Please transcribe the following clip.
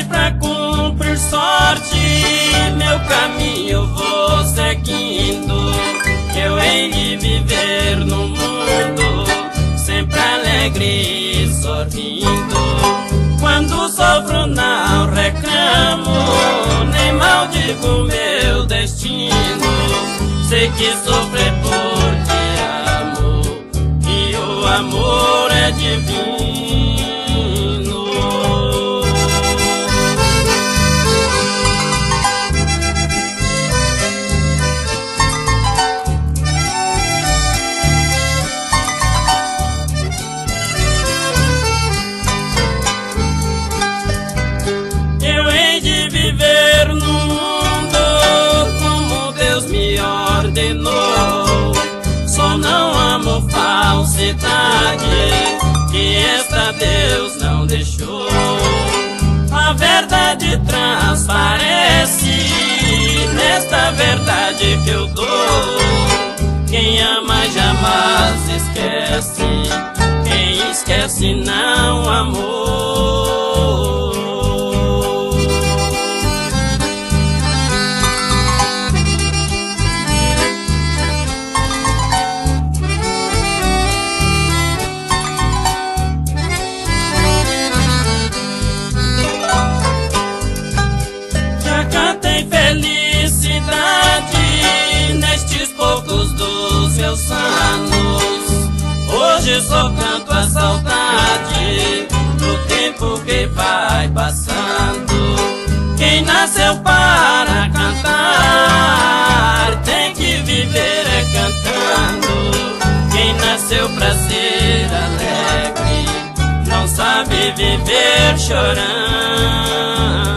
e pra cumprir sorte meu caminho vou seguindo. Eu hei de viver no mundo sempre alegre e sorrindo. Quando sofro não reclamo, nem maldigo meu destino. Sei que sofrer porque amo, e o amor é divino. Eu hei de viver no mundo como Deus me ordenou. Só não amo falsidade, que esta Deus não deixou. A verdade transparece nesta verdade que eu dou. Quem ama jamais esquece, quem esquece não amou. Felicidade nestes poucos dos meus anos. Hoje só canto a saudade do tempo que vai passando. Quem nasceu para cantar tem que viver é cantando. Quem nasceu pra ser alegre não sabe viver chorando.